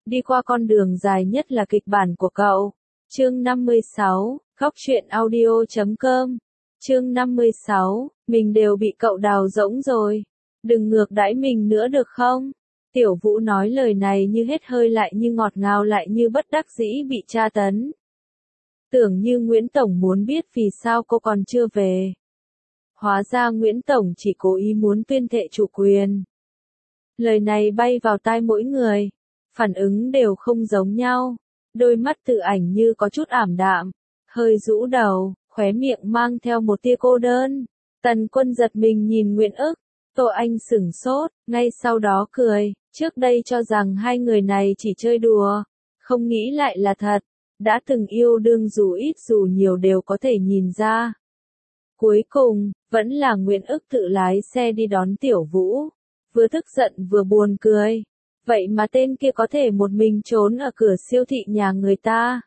đi qua con đường dài nhất là kịch bản của cậu. Chương 56, Góc truyện audio.com. Chương 56, mình đều bị cậu đào rỗng rồi. Đừng ngược đãi mình nữa được không? Tiểu Vũ nói lời này như hết hơi lại như ngọt ngào lại như bất đắc dĩ bị tra tấn. Tưởng như Nguyễn Tổng muốn biết vì sao cô còn chưa về. Hóa ra Nguyễn Tổng chỉ cố ý muốn tuyên thệ chủ quyền. Lời này bay vào tai mỗi người. Phản ứng đều không giống nhau. Đôi mắt Tự Ảnh như có chút ảm đạm. Hơi rũ đầu, khóe miệng mang theo một tia cô đơn. Tần Quân giật mình nhìn Nguyễn Ức. Tô Anh sửng sốt, ngay sau đó cười. Trước đây cho rằng hai người này chỉ chơi đùa. Không nghĩ lại là thật. Đã từng yêu đương dù ít dù nhiều đều có thể nhìn ra. Cuối cùng, vẫn là Nguyễn Ức tự lái xe đi đón Tiểu Vũ. Vừa tức giận vừa buồn cười. Vậy mà tên kia có thể một mình trốn ở cửa siêu thị nhà người ta.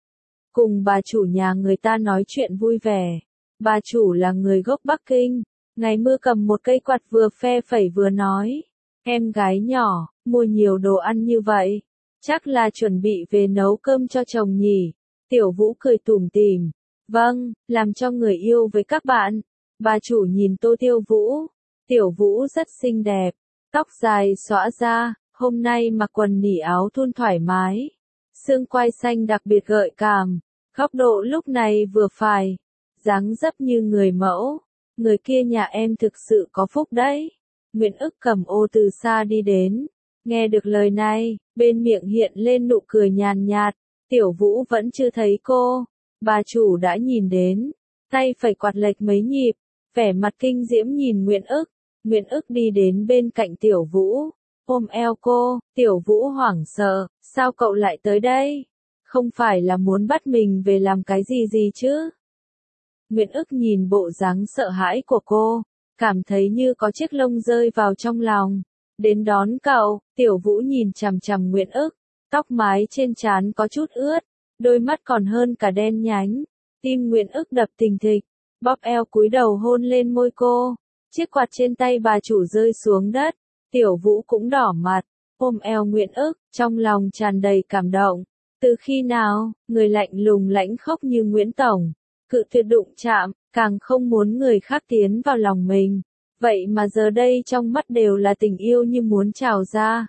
Cùng bà chủ nhà người ta nói chuyện vui vẻ. Bà chủ là người gốc Bắc Kinh. Ngày mưa cầm một cây quạt vừa phe phẩy vừa nói. Em gái nhỏ, mua nhiều đồ ăn như vậy. Chắc là chuẩn bị về nấu cơm cho chồng nhỉ. Tiểu Vũ cười tủm tỉm. Vâng, làm cho người yêu với các bạn. Bà chủ nhìn Tô Tiêu Vũ. Tiểu Vũ rất xinh đẹp. Tóc dài xõa ra, hôm nay mặc quần nỉ áo thun thoải mái. Xương quai xanh đặc biệt gợi cảm. Góc độ lúc này vừa phải. Dáng dấp như người mẫu. Người kia nhà em thực sự có phúc đấy. Nguyễn Ức cầm ô từ xa đi đến. Nghe được lời này, bên miệng hiện lên nụ cười nhàn nhạt. Tiểu Vũ vẫn chưa thấy cô. Bà chủ đã nhìn đến. Tay phẩy quạt lệch mấy nhịp. Vẻ mặt kinh diễm nhìn Nguyễn Ức. Nguyễn Ức đi đến bên cạnh Tiểu Vũ. Ôm eo cô. Tiểu Vũ hoảng sợ. Sao cậu lại tới đây? Không phải là muốn bắt mình về làm cái gì chứ? Nguyễn Ức nhìn bộ dáng sợ hãi của cô. Cảm thấy như có chiếc lông rơi vào trong lòng. Đến đón cậu, Tiểu Vũ nhìn chằm chằm Nguyễn Ức. Tóc mái trên trán có chút ướt. Đôi mắt còn hơn cả đen nhánh. Tim Nguyễn Ức đập thình thịch. Bóp eo cúi đầu hôn lên môi cô. Chiếc quạt trên tay bà chủ rơi xuống đất. Tiểu Vũ cũng đỏ mặt. Ôm eo Nguyễn Ức, trong lòng tràn đầy cảm động. Từ khi nào, người lạnh lùng lãnh khốc như Nguyễn Tổng, cự tuyệt đụng chạm, càng không muốn người khác tiến vào lòng mình. Vậy mà giờ đây trong mắt đều là tình yêu như muốn trào ra.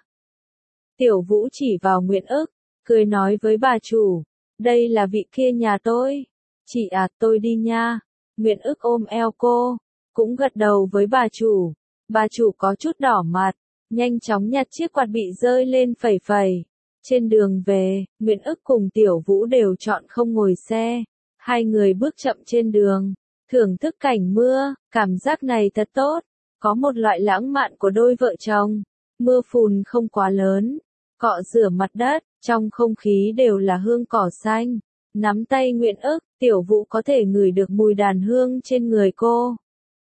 Tiểu Vũ chỉ vào Nguyễn Ức, cười nói với bà chủ. Đây là vị kia nhà tôi. Chị à, tôi đi nha. Nguyễn Ức ôm eo cô, cũng gật đầu với bà chủ. Bà chủ có chút đỏ mặt, nhanh chóng nhặt chiếc quạt bị rơi lên phẩy phẩy. Trên đường về, Nguyễn Ức cùng Tiểu Vũ đều chọn không ngồi xe. Hai người bước chậm trên đường, thưởng thức cảnh mưa, cảm giác này thật tốt. Có một loại lãng mạn của đôi vợ chồng. Mưa phùn không quá lớn, cọ rửa mặt đất, trong không khí đều là hương cỏ xanh. Nắm tay Nguyễn Ức, Tiểu Vũ có thể ngửi được mùi đàn hương trên người cô.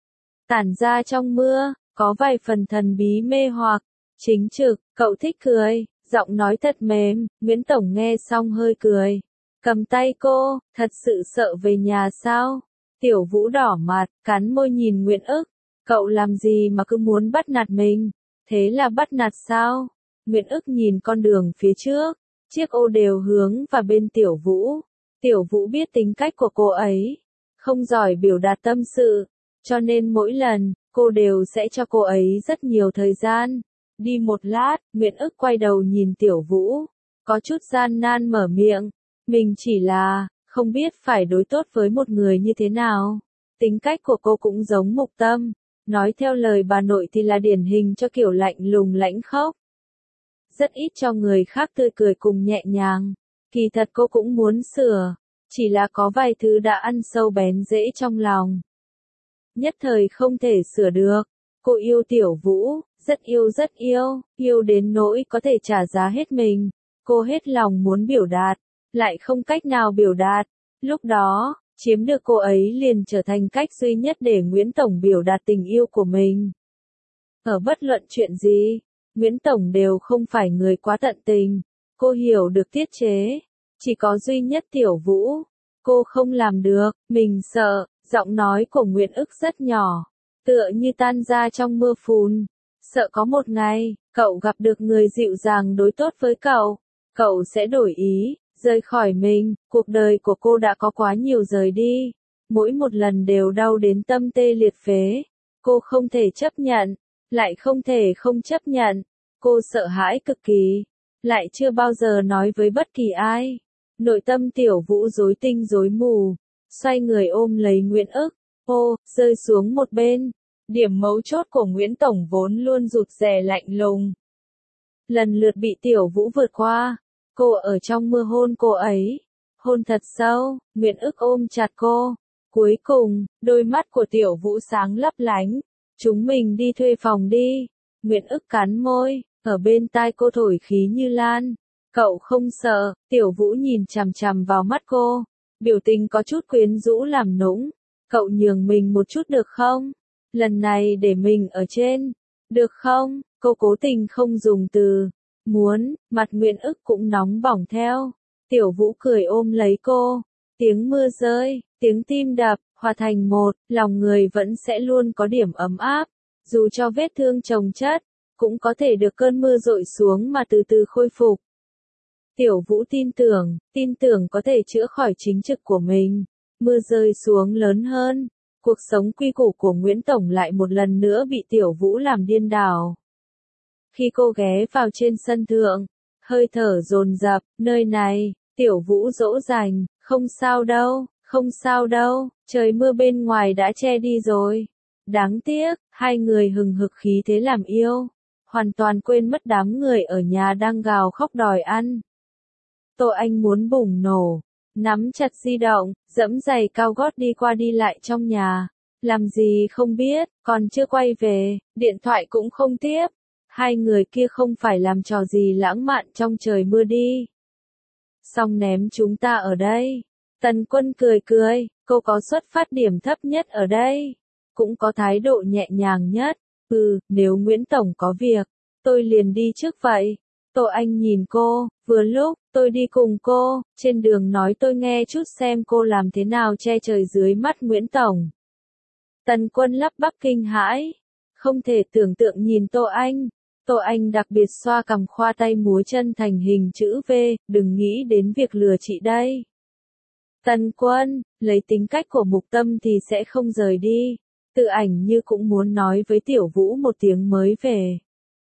Tản ra trong mưa, có vài phần thần bí mê hoặc. Chính trực, cậu thích cười, giọng nói thật mềm. Nguyễn Tổng nghe xong hơi cười. Cầm tay cô, thật sự sợ về nhà sao? Tiểu Vũ đỏ mặt, cắn môi nhìn Nguyễn Ức. Cậu làm gì mà cứ muốn bắt nạt mình? Thế là bắt nạt sao? Nguyễn Ức nhìn con đường phía trước. Chiếc ô đều hướng vào bên Tiểu Vũ. Tiểu Vũ biết tính cách của cô ấy. Không giỏi biểu đạt tâm sự. Cho nên mỗi lần, cô đều sẽ cho cô ấy rất nhiều thời gian. Đi một lát, Nguyễn Ức quay đầu nhìn Tiểu Vũ. Có chút gian nan mở miệng. Mình chỉ là, không biết phải đối tốt với một người như thế nào. Tính cách của cô cũng giống Mục Tâm. Nói theo lời bà nội thì là điển hình cho kiểu lạnh lùng lãnh khốc. Rất ít cho người khác tươi cười cùng nhẹ nhàng. Kỳ thật cô cũng muốn sửa. Chỉ là có vài thứ đã ăn sâu bén rễ trong lòng. Nhất thời không thể sửa được. Cô yêu Tiểu Vũ, rất yêu, yêu đến nỗi có thể trả giá hết mình. Cô hết lòng muốn biểu đạt, lại không cách nào biểu đạt. Lúc đó, chiếm được cô ấy liền trở thành cách duy nhất để Nguyễn Tổng biểu đạt tình yêu của mình. Ở bất luận chuyện gì, Nguyễn Tổng đều không phải người quá tận tình. Cô hiểu được tiết chế. Chỉ có duy nhất Tiểu Vũ. Cô không làm được, mình sợ. Giọng nói của Nguyễn Ức rất nhỏ, tựa như tan ra trong mưa phùn. Sợ có một ngày, cậu gặp được người dịu dàng đối tốt với cậu. cậu sẽ đổi ý, rời khỏi mình, cuộc đời của cô đã có quá nhiều rời đi. Mỗi một lần đều đau đến tâm tê liệt phế. Cô không thể chấp nhận, lại không thể không chấp nhận. Cô sợ hãi cực kỳ, lại chưa bao giờ nói với bất kỳ ai. Nội tâm Tiểu Vũ rối tinh rối mù, xoay người ôm lấy Nguyễn Ức, rơi xuống một bên. Điểm mấu chốt của Nguyễn Tổng vốn luôn rụt rè lạnh lùng. Lần lượt bị Tiểu Vũ vượt qua, cô ở trong mưa hôn cô ấy. Hôn thật sâu, Nguyễn Ức ôm chặt cô. Cuối cùng, đôi mắt của Tiểu Vũ sáng lấp lánh. Chúng mình đi thuê phòng đi. Nguyễn Ức cắn môi, ở bên tai cô thổi khí như lan. Cậu không sợ, Tiểu Vũ nhìn chằm chằm vào mắt cô. Biểu tình có chút quyến rũ làm nũng. Cậu nhường mình một chút được không? Lần này để mình ở trên. Được không? Cô cố tình không dùng từ. Muốn, mặt Nguyễn Ức cũng nóng bỏng theo. Tiểu Vũ cười ôm lấy cô. Tiếng mưa rơi, tiếng tim đập, hòa thành một, lòng người vẫn sẽ luôn có điểm ấm áp. Dù cho vết thương chồng chất, cũng có thể được cơn mưa dội xuống mà từ từ khôi phục. Tiểu Vũ tin tưởng có thể chữa khỏi chính trực của mình. Mưa rơi xuống lớn hơn. Cuộc sống quy củ của Nguyễn Tổng lại một lần nữa bị Tiểu Vũ làm điên đảo. Khi cô ghé vào trên sân thượng, hơi thở dồn dập, nơi này, Tiểu Vũ dỗ dành, không sao đâu, không sao đâu, trời mưa bên ngoài đã che đi rồi. Đáng tiếc, hai người hừng hực khí thế làm yêu, hoàn toàn quên mất đám người ở nhà đang gào khóc đòi ăn. Tô Anh muốn bùng nổ, nắm chặt di động, dẫm giày cao gót đi qua đi lại trong nhà. Làm gì không biết, còn chưa quay về, điện thoại cũng không tiếp. Hai người kia không phải làm trò gì lãng mạn trong trời mưa đi. Xong ném chúng ta ở đây. Tần Quân cười cười, cô có xuất phát điểm thấp nhất ở đây. Cũng có thái độ nhẹ nhàng nhất. Nếu Nguyễn Tổng có việc, tôi liền đi trước vậy. Tô Anh nhìn cô, vừa lúc, tôi đi cùng cô, trên đường nói tôi nghe chút xem cô làm thế nào che trời dưới mắt Nguyễn Tổng. Tần Quân lắp bắp kinh hãi, không thể tưởng tượng nhìn Tô Anh. Tô Anh đặc biệt xoa cằm khoa tay múa chân thành hình chữ V, đừng nghĩ đến việc lừa chị đây. Tần Quân, lấy tính cách của Mục Tâm thì sẽ không rời đi. Tự Ảnh Như cũng muốn nói với Tiểu Vũ một tiếng mới về.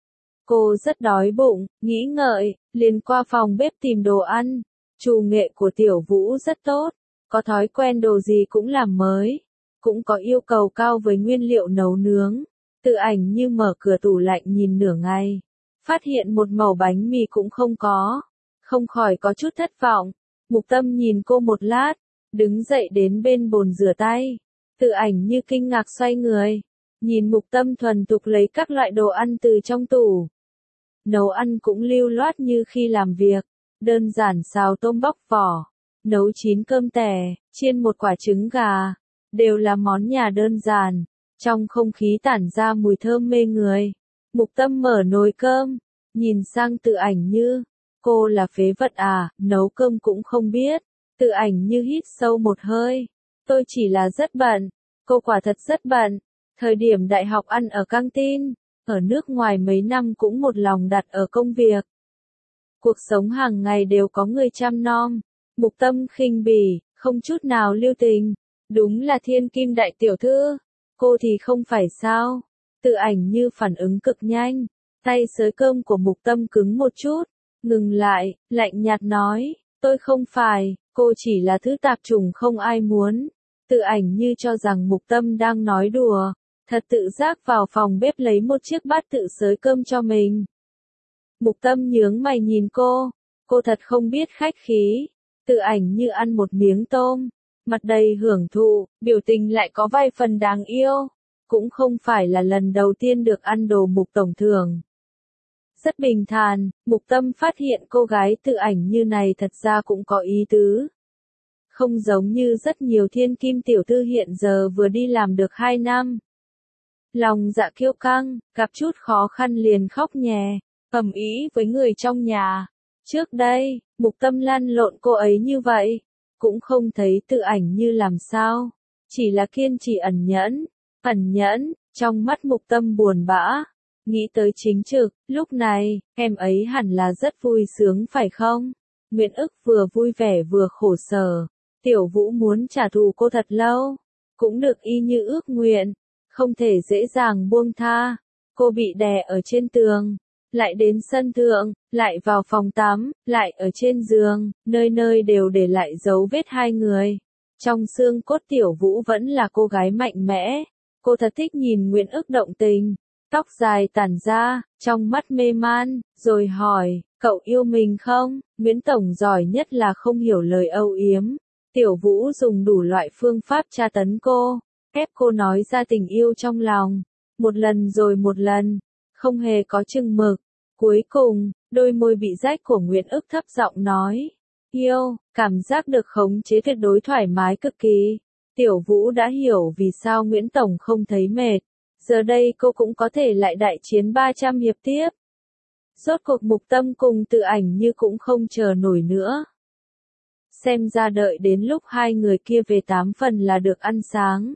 Cô rất đói bụng, nghĩ ngợi, liền qua phòng bếp tìm đồ ăn. Chủ nghệ của Tiểu Vũ rất tốt, có thói quen đồ gì cũng làm mới, cũng có yêu cầu cao với nguyên liệu nấu nướng. Tự Ảnh Như mở cửa tủ lạnh nhìn nửa ngày, phát hiện một mẩu bánh mì cũng không có, không khỏi có chút thất vọng. Mục Tâm nhìn cô một lát, đứng dậy đến bên bồn rửa tay. Tự Ảnh Như kinh ngạc xoay người, nhìn Mục Tâm thuần thục lấy các loại đồ ăn từ trong tủ. Nấu ăn cũng lưu loát như khi làm việc, đơn giản xào tôm bóc vỏ, nấu chín cơm tẻ, chiên một quả trứng gà, đều là món nhà đơn giản, trong không khí tản ra mùi thơm mê người. Mục Tâm mở nồi cơm, nhìn sang Tự Ảnh Như, cô là phế vật à, nấu cơm cũng không biết. Tự Ảnh Như hít sâu một hơi, tôi chỉ là rất bận, cô quả thật rất bận, thời điểm đại học ăn ở căng tin. Ở nước ngoài mấy năm cũng một lòng đặt ở công việc. Cuộc sống hàng ngày đều có người chăm nom. Mục Tâm khinh bỉ, không chút nào lưu tình. Đúng là thiên kim đại tiểu thư. Cô thì không phải sao. Tự Ảnh Như phản ứng cực nhanh. Tay xới cơm của Mục Tâm cứng một chút. Ngừng lại, lạnh nhạt nói. Tôi không phải, cô chỉ là thứ tạp chủng không ai muốn. Tự Ảnh Như cho rằng Mục Tâm đang nói đùa. Thật tự giác vào phòng bếp lấy một chiếc bát tự xới cơm cho mình. Mục Tâm nhướng mày nhìn cô thật không biết khách khí. Tự Ảnh Như ăn một miếng tôm, mặt đầy hưởng thụ, biểu tình lại có vài phần đáng yêu. Cũng không phải là lần đầu tiên được ăn đồ Mục Tổng thưởng. Rất bình thản, Mục Tâm phát hiện cô gái Tự Ảnh Như này thật ra cũng có ý tứ. Không giống như rất nhiều thiên kim tiểu thư hiện giờ vừa đi làm được 2 năm. Lòng dạ kiêu căng, gặp chút khó khăn liền khóc nhè, ầm ĩ với người trong nhà. Trước đây, Mục Tâm lăn lộn cô ấy như vậy, cũng không thấy Tự Ảnh Như làm sao, chỉ là kiên trì ẩn nhẫn, trong mắt Mục Tâm buồn bã. Nghĩ tới chính trực, lúc này, em ấy hẳn là rất vui sướng phải không? Nguyễn ức vừa vui vẻ vừa khổ sở. Tiểu Vũ muốn trả thù cô thật lâu. Cũng được y như ước nguyện. Không thể dễ dàng buông tha. Cô bị đè ở trên tường. Lại đến sân thượng, lại vào phòng tắm, lại ở trên giường, nơi nơi đều để lại dấu vết hai người. Trong xương cốt Tiểu Vũ vẫn là cô gái mạnh mẽ. Cô thật thích nhìn Nguyễn ức động tình. Tóc dài tản ra, trong mắt mê man, rồi hỏi, cậu yêu mình không? Nguyễn Tổng giỏi nhất là không hiểu lời âu yếm. Tiểu Vũ dùng đủ loại phương pháp tra tấn cô, ép cô nói ra tình yêu trong lòng. Một lần rồi một lần, không hề có chừng mực. Cuối cùng, đôi môi bị rách của Nguyễn ức thấp giọng nói, yêu, cảm giác được khống chế tuyệt đối thoải mái cực kỳ. Tiểu Vũ đã hiểu vì sao Nguyễn Tổng không thấy mệt. Giờ đây cô cũng có thể lại đại chiến 300 hiệp tiếp. Rốt cuộc Mục Tâm cùng Tự Ảnh Như cũng không chờ nổi nữa. Xem ra đợi đến lúc hai người kia về 8 phần là được ăn sáng.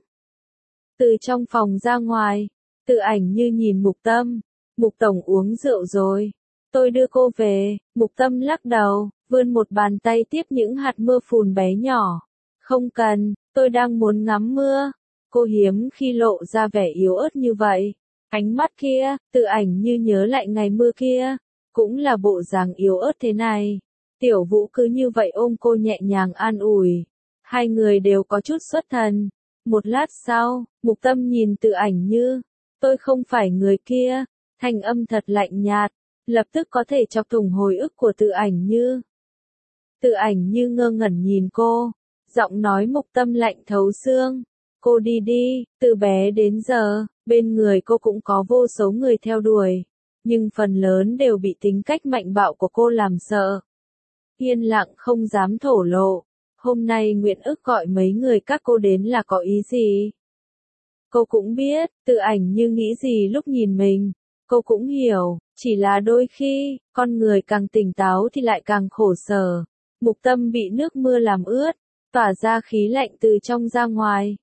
Từ trong phòng ra ngoài, Tự Ảnh Như nhìn Mục Tâm. Mục Tổng uống rượu rồi. Tôi đưa cô về. Mục Tâm lắc đầu, vươn một bàn tay tiếp những hạt mưa phùn bé nhỏ. Không cần, tôi đang muốn ngắm mưa. Cô hiếm khi lộ ra vẻ yếu ớt như vậy. Ánh mắt kia, Tự Ảnh Như nhớ lại ngày mưa kia. Cũng là bộ dáng yếu ớt thế này. Tiểu Vũ cứ như vậy ôm cô nhẹ nhàng an ủi. Hai người đều có chút xuất thần. Một lát sau, Mục Tâm nhìn Tự Ảnh Như. Tôi không phải người kia. Thanh âm thật lạnh nhạt. Lập tức có thể chọc thủng hồi ức của Tự Ảnh Như. Tự Ảnh Như ngơ ngẩn nhìn cô. Giọng nói Mục Tâm lạnh thấu xương. Cô đi đi, từ bé đến giờ, bên người cô cũng có vô số người theo đuổi. Nhưng phần lớn đều bị tính cách mạnh bạo của cô làm sợ. Yên lặng không dám thổ lộ. Hôm nay Nguyễn ức gọi mấy người các cô đến là có ý gì? Cô cũng biết, Tự Ảnh Như nghĩ gì lúc nhìn mình. Cô cũng hiểu, chỉ là đôi khi, con người càng tỉnh táo thì lại càng khổ sở. Mục Tâm bị nước mưa làm ướt, tỏa ra khí lạnh từ trong ra ngoài.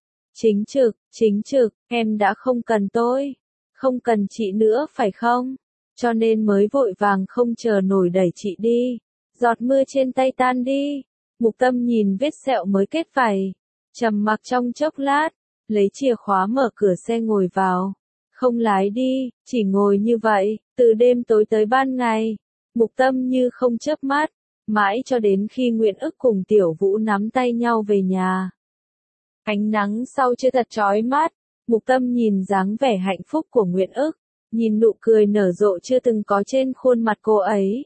Chính trực, em đã không cần tôi. Không cần chị nữa phải không? Cho nên mới vội vàng không chờ nổi đẩy chị đi. Giọt mưa trên tay tan đi. Mục Tâm nhìn vết sẹo mới kết vảy. Trầm mặc trong chốc lát. Lấy chìa khóa mở cửa xe ngồi vào. Không lái đi, chỉ ngồi như vậy, từ đêm tối tới ban ngày. Mục Tâm như không chớp mắt. Mãi cho đến khi Nguyễn ức cùng Tiểu Vũ nắm tay nhau về nhà. Ánh nắng sau chưa thật chói mắt. Mục Tâm nhìn dáng vẻ hạnh phúc của Nguyễn ức. Nhìn nụ cười nở rộ chưa từng có trên khuôn mặt cô ấy.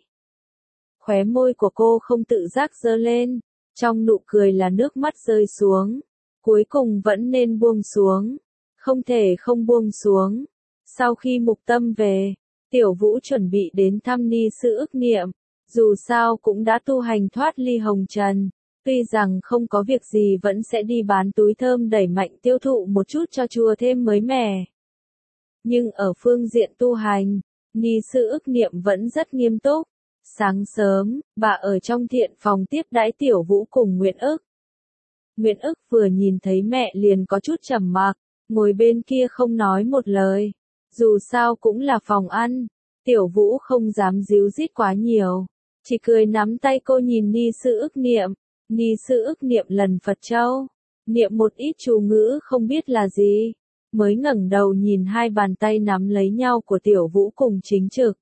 Khóe môi của cô không tự giác giơ lên. Trong nụ cười là nước mắt rơi xuống. Cuối cùng vẫn nên buông xuống. Không thể không buông xuống. Sau khi Mục Tâm về, Tiểu Vũ chuẩn bị đến thăm ni sư ức niệm. Dù sao cũng đã tu hành thoát ly hồng trần. Tuy rằng không có việc gì vẫn sẽ đi bán túi thơm đẩy mạnh tiêu thụ một chút cho chùa thêm mới mẻ. Nhưng ở phương diện tu hành, ni sư ức niệm vẫn rất nghiêm túc. Sáng sớm, bà ở trong thiện phòng tiếp đãi Tiểu Vũ cùng Nguyễn ức. Nguyễn ức vừa nhìn thấy mẹ liền có chút trầm mặc, ngồi bên kia không nói một lời. Dù sao cũng là phòng ăn, Tiểu Vũ không dám díu dít quá nhiều. Chỉ cười nắm tay cô nhìn ni sư ức niệm. Ni sư ức niệm lần Phật châu. Niệm một ít chú ngữ không biết là gì. Mới ngẩng đầu nhìn hai bàn tay nắm lấy nhau của Tiểu Vũ cùng Chính Trực.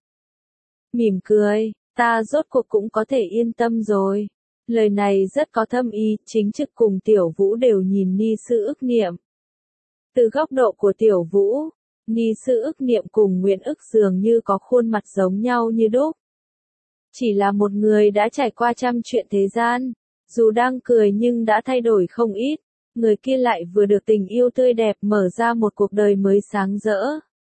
Mỉm cười, ta rốt cuộc cũng có thể yên tâm rồi. Lời này rất có thâm ý, Chính Trực cùng Tiểu Vũ đều nhìn ni sư ức niệm. Từ góc độ của Tiểu Vũ, ni sư ức niệm cùng Nguyễn ức dường như có khuôn mặt giống nhau như đúc. Chỉ là một người đã trải qua trăm chuyện thế gian, dù đang cười nhưng đã thay đổi không ít, người kia lại vừa được tình yêu tươi đẹp mở ra một cuộc đời mới sáng rỡ.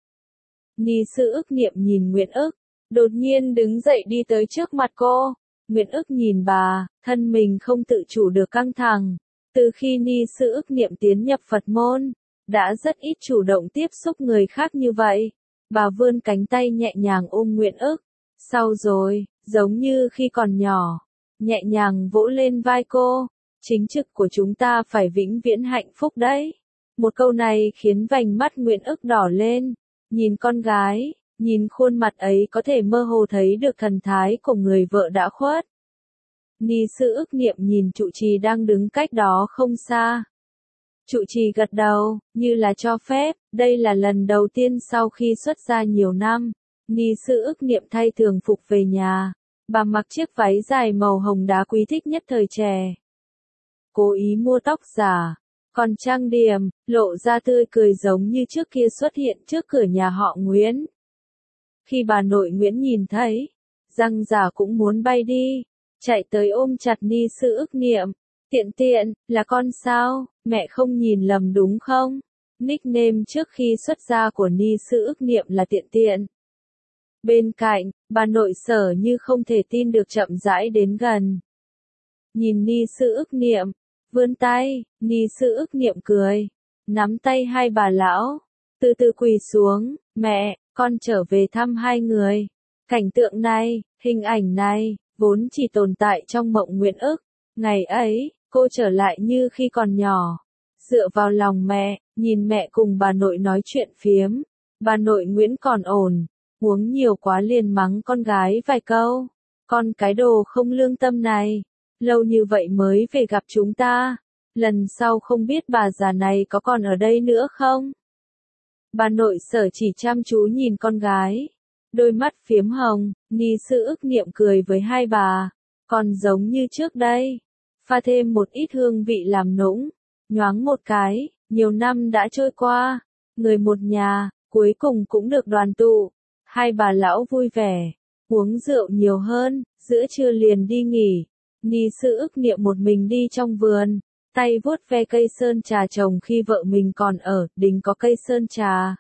Ni sư ức niệm nhìn Nguyễn ức, đột nhiên đứng dậy đi tới trước mặt cô. Nguyễn ức nhìn bà, thân mình không tự chủ được căng thẳng. Từ khi ni sư ức niệm tiến nhập Phật môn, đã rất ít chủ động tiếp xúc người khác như vậy. Bà vươn cánh tay nhẹ nhàng ôm Nguyễn ức. Sau rồi, giống như khi còn nhỏ, nhẹ nhàng vỗ lên vai cô. Chính trực của chúng ta phải vĩnh viễn hạnh phúc đấy. Một câu này khiến vành mắt Nguyễn ức đỏ lên. Nhìn con gái, nhìn khuôn mặt ấy có thể mơ hồ thấy được thần thái của người vợ đã khuất. Ni sư ức niệm nhìn trụ trì đang đứng cách đó không xa. Trụ trì gật đầu, như là cho phép, đây là lần đầu tiên sau khi xuất gia nhiều năm, Ni sư ức niệm thay thường phục về nhà. Bà mặc chiếc váy dài màu hồng đá quý thích nhất thời trẻ. Cố ý mua tóc giả, còn trang điểm, lộ ra tươi cười giống như trước kia xuất hiện trước cửa nhà họ Nguyễn. Khi bà nội Nguyễn nhìn thấy, răng giả cũng muốn bay đi, chạy tới ôm chặt Ni sư ức niệm. Tiện, là con sao, mẹ không nhìn lầm đúng không? Nickname trước khi xuất gia của Ni sư ức niệm là Tiện. Bên cạnh, bà nội Sở như không thể tin được chậm rãi đến gần. Nhìn Ni sư ức niệm, vươn tay, Ni sư ức niệm cười, nắm tay hai bà lão, từ từ quỳ xuống, mẹ, con trở về thăm hai người. Cảnh tượng này, hình ảnh này, vốn chỉ tồn tại trong mộng Nguyễn ức. Ngày ấy, cô trở lại như khi còn nhỏ, dựa vào lòng mẹ, nhìn mẹ cùng bà nội nói chuyện phiếm. Bà nội Nguyễn còn ổn, uống nhiều quá liền mắng con gái vài câu. Con cái đồ không lương tâm này, lâu như vậy mới về gặp chúng ta, lần sau không biết bà già này có còn ở đây nữa không? Bà nội Sở chỉ chăm chú nhìn con gái, đôi mắt phiếm hồng. Ni sư ức niệm cười với hai bà, còn giống như trước đây, pha thêm một ít hương vị làm nũng. Nhoáng một cái, nhiều năm đã trôi qua, người một nhà, cuối cùng cũng được đoàn tụ. Hai bà lão vui vẻ, uống rượu nhiều hơn, giữa trưa liền đi nghỉ. Ni sư ức niệm một mình đi trong vườn, tay vuốt ve cây sơn trà trồng khi vợ mình còn ở, đình có cây sơn trà.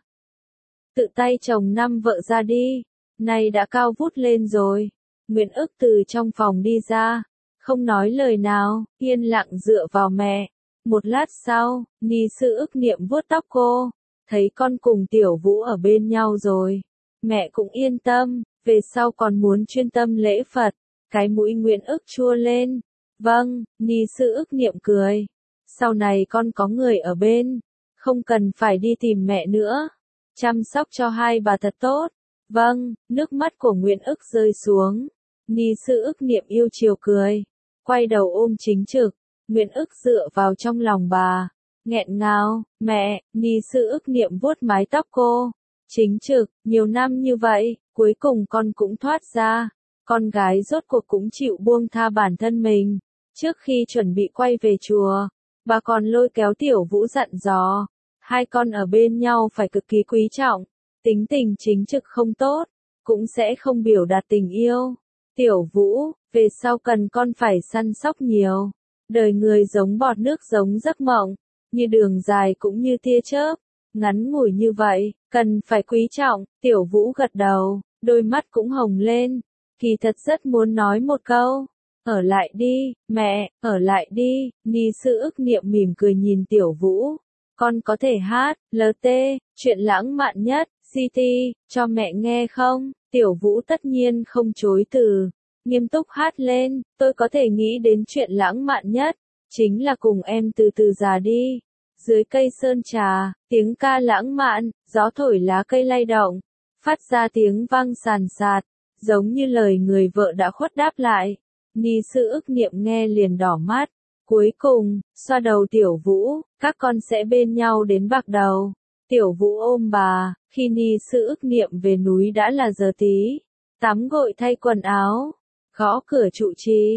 Tự tay trồng năm vợ ra đi, nay đã cao vút lên rồi. Nguyễn ức từ trong phòng đi ra, không nói lời nào, yên lặng dựa vào mẹ. Một lát sau, Ni sư ức niệm vuốt tóc cô, thấy con cùng Tiểu Vũ ở bên nhau rồi. Mẹ cũng yên tâm, về sau còn muốn chuyên tâm lễ Phật. Cái mũi Nguyễn ức chua lên. Vâng, Ni sư ức niệm cười. Sau này con có người ở bên, không cần phải đi tìm mẹ nữa. Chăm sóc cho hai bà thật tốt. Vâng, nước mắt của Nguyễn ức rơi xuống. Ni sư ức niệm yêu chiều cười, quay đầu ôm Chính Trực. Nguyễn ức dựa vào trong lòng bà, nghẹn ngào, mẹ. Ni sư ức niệm vuốt mái tóc cô. Chính Trực, nhiều năm như vậy, cuối cùng con cũng thoát ra. Con gái rốt cuộc cũng chịu buông tha bản thân mình. Trước khi chuẩn bị quay về chùa, bà còn lôi kéo Tiểu Vũ dặn dò, hai con ở bên nhau phải cực kỳ quý trọng. Tính tình Chính Trực không tốt, cũng sẽ không biểu đạt tình yêu. Tiểu Vũ, về sau cần con phải săn sóc nhiều. Đời người giống bọt nước giống giấc mộng, như đường dài cũng như tia chớp, ngắn ngủi như vậy, cần phải quý trọng. Tiểu Vũ gật đầu, đôi mắt cũng hồng lên, kỳ thật rất muốn nói một câu. Ở lại đi, mẹ, ở lại đi. Ni sư ức niệm mỉm cười nhìn Tiểu Vũ. Con có thể hát, LT, chuyện lãng mạn nhất, CT, cho mẹ nghe không? Tiểu Vũ tất nhiên không chối từ, nghiêm túc hát lên. Tôi có thể nghĩ đến chuyện lãng mạn nhất, chính là cùng em từ từ già đi. Dưới cây sơn trà, tiếng ca lãng mạn, gió thổi lá cây lay động, phát ra tiếng vang sàn sạt, giống như lời người vợ đã khuất đáp lại. Ni sư ức niệm nghe liền đỏ mắt. Cuối cùng, xoa đầu Tiểu Vũ, các con sẽ bên nhau đến bạc đầu. Tiểu Vũ ôm bà, khi Ni sư ức niệm về núi đã là giờ tí. Tắm gội thay quần áo, gõ cửa trụ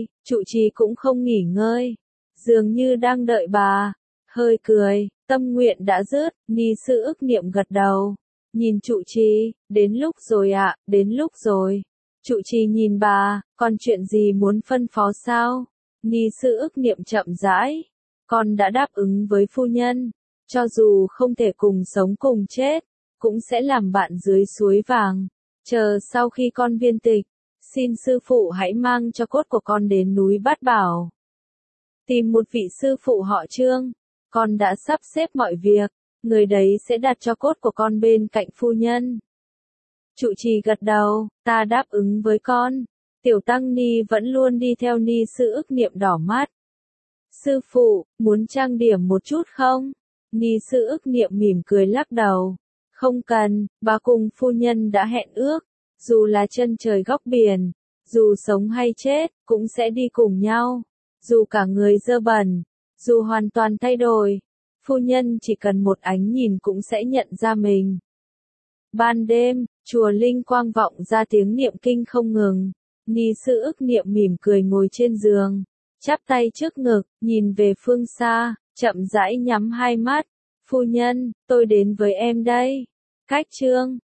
trì cũng không nghỉ ngơi. Dường như đang đợi bà, hơi cười, tâm nguyện đã dứt. Ni sư ức niệm gật đầu, nhìn trụ trì, đến lúc rồi ạ, đến lúc rồi. Trụ trì nhìn bà, còn chuyện gì muốn phân phó sao? Ni sư ức niệm chậm rãi, con đã đáp ứng với phu nhân, cho dù không thể cùng sống cùng chết, cũng sẽ làm bạn dưới suối vàng. Chờ sau khi con viên tịch, xin sư phụ hãy mang cho cốt của con đến núi Bát Bảo. Tìm một vị sư phụ họ Trương, con đã sắp xếp mọi việc, người đấy sẽ đặt cho cốt của con bên cạnh phu nhân. Trụ trì gật đầu, ta đáp ứng với con. Tiểu tăng ni vẫn luôn đi theo Ni sư ức niệm đỏ mắt. Sư phụ, muốn trang điểm một chút không? Ni sư ức niệm mỉm cười lắc đầu. Không cần, bà cùng phu nhân đã hẹn ước, dù là chân trời góc biển, dù sống hay chết, cũng sẽ đi cùng nhau. Dù cả người dơ bẩn, dù hoàn toàn thay đổi, phu nhân chỉ cần một ánh nhìn cũng sẽ nhận ra mình. Ban đêm, chùa Linh Quang vọng ra tiếng niệm kinh không ngừng. Ni sư ức niệm mỉm cười ngồi trên giường, chắp tay trước ngực, nhìn về phương xa, chậm rãi nhắm hai mắt. Phu nhân, tôi đến với em đây. Cách chương